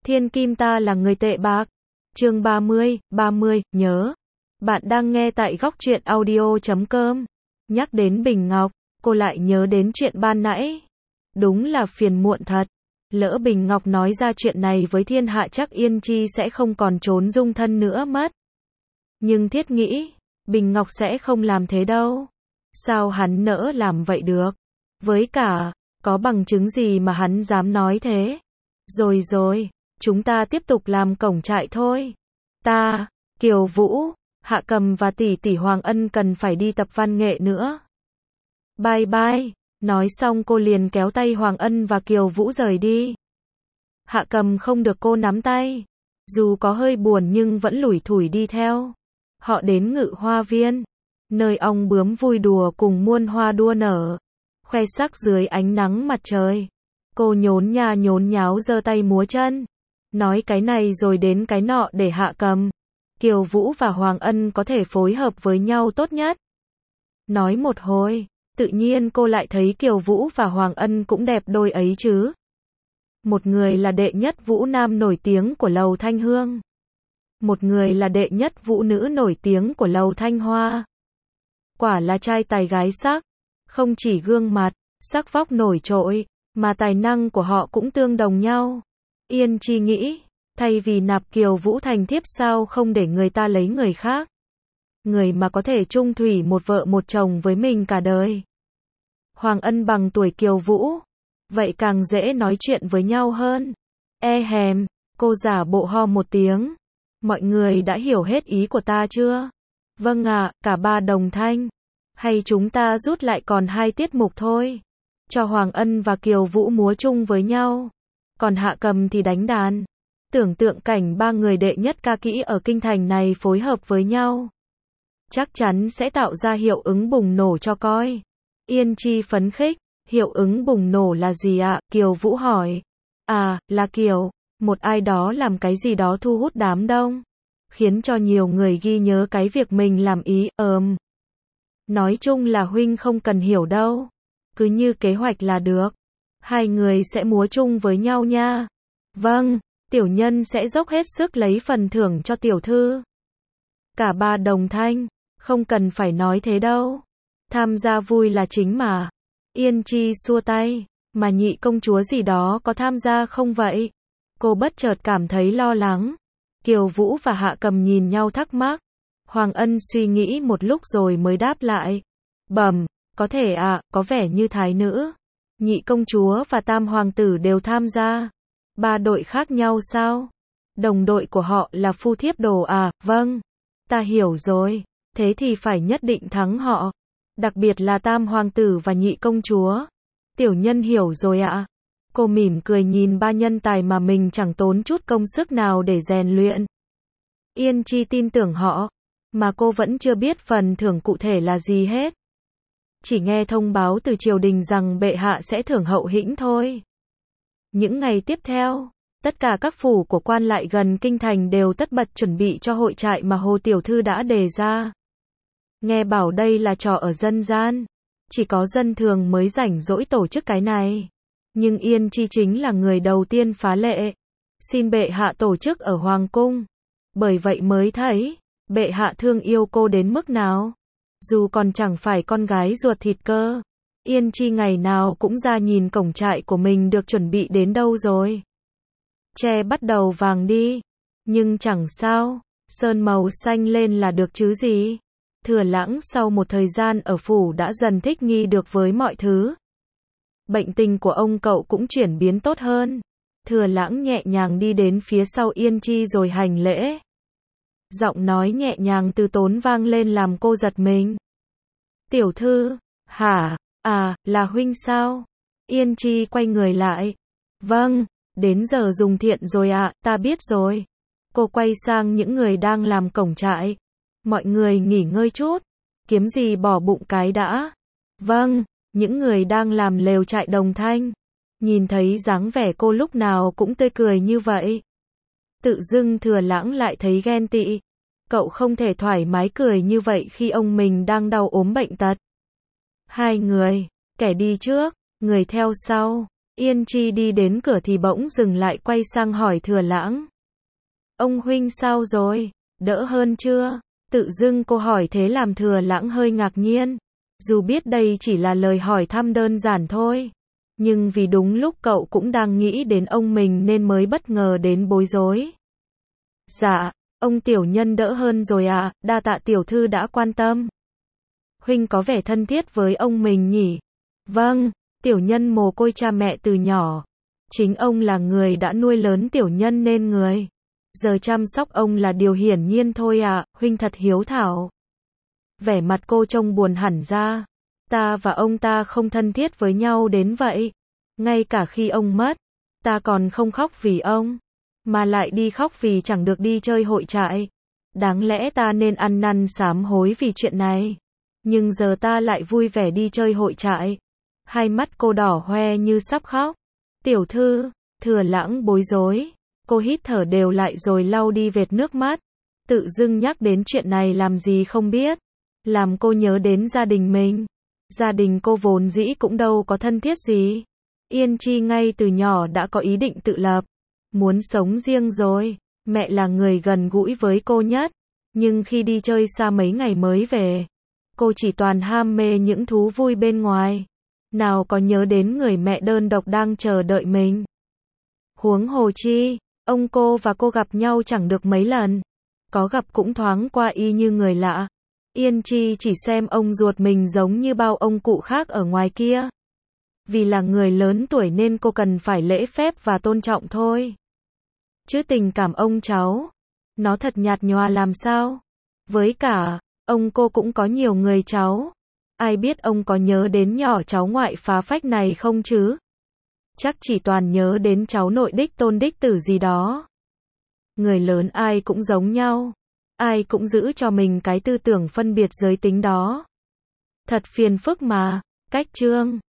Thiên kim ta là người tệ bạc. Chương 30, nhớ. Bạn đang nghe tại góc truyện audio.com. Nhắc đến Bình Ngọc, cô lại nhớ đến chuyện ban nãy. Đúng là phiền muộn thật. Lỡ Bình Ngọc nói ra chuyện này với thiên hạ chắc Yên Chi sẽ không còn trốn dung thân nữa mất. Nhưng Thiết nghĩ, Bình Ngọc sẽ không làm thế đâu. Sao hắn nỡ làm vậy được? Với cả, có bằng chứng gì mà hắn dám nói thế? Rồi, chúng ta tiếp tục làm cổng trại thôi. Ta, Kiều Vũ, Hạ Cầm và tỷ tỷ Hoàng Ân cần phải đi tập văn nghệ nữa. Bye bye. Nói xong cô liền kéo tay Hoàng Ân và Kiều Vũ rời đi. Hạ Cầm không được cô nắm tay. Dù có hơi buồn nhưng vẫn lủi thủi đi theo. Họ đến Ngự Hoa Viên, nơi ong bướm vui đùa cùng muôn hoa đua nở, khoe sắc dưới ánh nắng mặt trời. Cô nhốn nha nhốn nháo giơ tay múa chân, nói cái này rồi đến cái nọ để Hạ Cầm, Kiều Vũ và Hoàng Ân có thể phối hợp với nhau tốt nhất. Nói một hồi, tự nhiên cô lại thấy Kiều Vũ và Hoàng Ân cũng đẹp đôi ấy chứ. Một người là đệ nhất vũ nam nổi tiếng của Lầu Thanh Hương. Một người là đệ nhất vũ nữ nổi tiếng của Lầu Thanh Hoa. Quả là trai tài gái sắc, không chỉ gương mặt, sắc vóc nổi trội, mà tài năng của họ cũng tương đồng nhau. Yên Chi nghĩ, thay vì nạp Kiều Vũ thành thiếp sao không để người ta lấy người khác. Người mà có thể chung thủy một vợ một chồng với mình cả đời. Hoàng Ân bằng tuổi Kiều Vũ, vậy càng dễ nói chuyện với nhau hơn. Cô giả bộ ho một tiếng. Mọi người đã hiểu hết ý của ta chưa? Vâng ạ, cả ba đồng thanh. Hay chúng ta rút lại còn 2 tiết mục thôi. Cho Hoàng Ân và Kiều Vũ múa chung với nhau. Còn Hạ Cầm thì đánh đàn. Tưởng tượng cảnh ba người đệ nhất ca kỹ ở kinh thành này phối hợp với nhau. Chắc chắn sẽ tạo ra hiệu ứng bùng nổ cho coi. Yên Chi phấn khích. Hiệu ứng bùng nổ là gì ạ? Kiều Vũ hỏi. À, là kiểu, một ai đó làm cái gì đó thu hút đám đông. Khiến cho nhiều người ghi nhớ cái việc mình làm ý, Nói chung là huynh không cần hiểu đâu. Cứ như kế hoạch là được. 2 người sẽ múa chung với nhau nha. Vâng, tiểu nhân sẽ dốc hết sức lấy phần thưởng cho tiểu thư. Cả ba đồng thanh, không cần phải nói thế đâu. Tham gia vui là chính mà. Yên Chi xua tay, mà nhị công chúa gì đó có tham gia không vậy? Cô bất chợt cảm thấy lo lắng. Kiều Vũ và Hạ Cầm nhìn nhau thắc mắc. Hoàng Ân suy nghĩ một lúc rồi mới đáp lại. Có thể ạ, có vẻ như thái nữ, nhị công chúa và tam hoàng tử đều tham gia. 3 đội khác nhau sao? Đồng đội của họ là phu thiếp đồ à? Vâng, ta hiểu rồi, thế thì phải nhất định thắng họ. Đặc biệt là tam hoàng tử và nhị công chúa. Tiểu nhân hiểu rồi ạ. Cô mỉm cười nhìn 3 nhân tài mà mình chẳng tốn chút công sức nào để rèn luyện. Yên Chi tin tưởng họ, mà cô vẫn chưa biết phần thưởng cụ thể là gì hết. Chỉ nghe thông báo từ triều đình rằng bệ hạ sẽ thưởng hậu hĩnh thôi. Những ngày tiếp theo, tất cả các phủ của quan lại gần kinh thành đều tất bật chuẩn bị cho hội trại mà Hồ Tiểu Thư đã đề ra. Nghe bảo đây là trò ở dân gian, chỉ có dân thường mới rảnh rỗi tổ chức cái này. Nhưng Yên Chi chính là người đầu tiên phá lệ. Xin bệ hạ tổ chức ở Hoàng cung. Bởi vậy mới thấy, bệ hạ thương yêu cô đến mức nào. Dù còn chẳng phải con gái ruột thịt cơ. Yên Chi ngày nào cũng ra nhìn cổng trại của mình được chuẩn bị đến đâu rồi. Tre bắt đầu vàng đi. Nhưng chẳng sao, sơn màu xanh lên là được chứ gì. Thừa Lãng sau một thời gian ở phủ đã dần thích nghi được với mọi thứ. Bệnh tình của ông cậu cũng chuyển biến tốt hơn. Thừa Lãng nhẹ nhàng đi đến phía sau Yên Chi rồi hành lễ. Giọng nói nhẹ nhàng từ tốn vang lên làm cô giật mình. Tiểu thư, hả? À, là huynh sao? Yên Chi quay người lại. Vâng, đến giờ dùng thiện rồi ạ, ta biết rồi. Cô quay sang những người đang làm cổng trại. Mọi người nghỉ ngơi chút. Kiếm gì bỏ bụng cái đã. Vâng, những người đang làm lều trại đồng thanh. Nhìn thấy dáng vẻ cô lúc nào cũng tươi cười như vậy. Tự dưng Thừa Lãng lại thấy ghen tị. Cậu không thể thoải mái cười như vậy khi ông mình đang đau ốm bệnh tật. 2 người, kẻ đi trước, người theo sau. Yên Chi đi đến cửa thì bỗng dừng lại quay sang hỏi Thừa Lãng. Ông huynh sao rồi? Đỡ hơn chưa? Tự dưng cô hỏi thế làm Thừa Lãng hơi ngạc nhiên. Dù biết đây chỉ là lời hỏi thăm đơn giản thôi. Nhưng vì đúng lúc cậu cũng đang nghĩ đến ông mình nên mới bất ngờ đến bối rối. Dạ, ông tiểu nhân đỡ hơn rồi ạ, đa tạ tiểu thư đã quan tâm. Huynh có vẻ thân thiết với ông mình nhỉ? Vâng, tiểu nhân mồ côi cha mẹ từ nhỏ. Chính ông là người đã nuôi lớn tiểu nhân nên người. Giờ chăm sóc ông là điều hiển nhiên thôi ạ, huynh thật hiếu thảo. Vẻ mặt cô trông buồn hẳn ra. Ta và ông ta không thân thiết với nhau đến vậy. Ngay cả khi ông mất, ta còn không khóc vì ông. Mà lại đi khóc vì chẳng được đi chơi hội trại. Đáng lẽ ta nên ăn năn sám hối vì chuyện này. Nhưng giờ ta lại vui vẻ đi chơi hội trại. Hai mắt cô đỏ hoe như sắp khóc. Tiểu thư, Thừa Lãng bối rối. Cô hít thở đều lại rồi lau đi vệt nước mắt. Tự dưng nhắc đến chuyện này làm gì không biết. Làm cô nhớ đến gia đình mình. Gia đình cô vốn dĩ cũng đâu có thân thiết gì. Yên Chi ngay từ nhỏ đã có ý định tự lập. Muốn sống riêng rồi. Mẹ là người gần gũi với cô nhất. Nhưng khi đi chơi xa mấy ngày mới về, cô chỉ toàn ham mê những thú vui bên ngoài. Nào có nhớ đến người mẹ đơn độc đang chờ đợi mình. Huống hồ chi, ông cô và cô gặp nhau chẳng được mấy lần. Có gặp cũng thoáng qua y như người lạ. Yên Chi chỉ xem ông ruột mình giống như bao ông cụ khác ở ngoài kia. Vì là người lớn tuổi nên cô cần phải lễ phép và tôn trọng thôi. Chứ tình cảm ông cháu, nó thật nhạt nhòa làm sao. Với cả, ông cô cũng có nhiều người cháu. Ai biết ông có nhớ đến nhỏ cháu ngoại phá phách này không chứ? Chắc chỉ toàn nhớ đến cháu nội đích tôn đích tử gì đó. Người lớn ai cũng giống nhau. Ai cũng giữ cho mình cái tư tưởng phân biệt giới tính đó. Thật phiền phức mà. Cách chương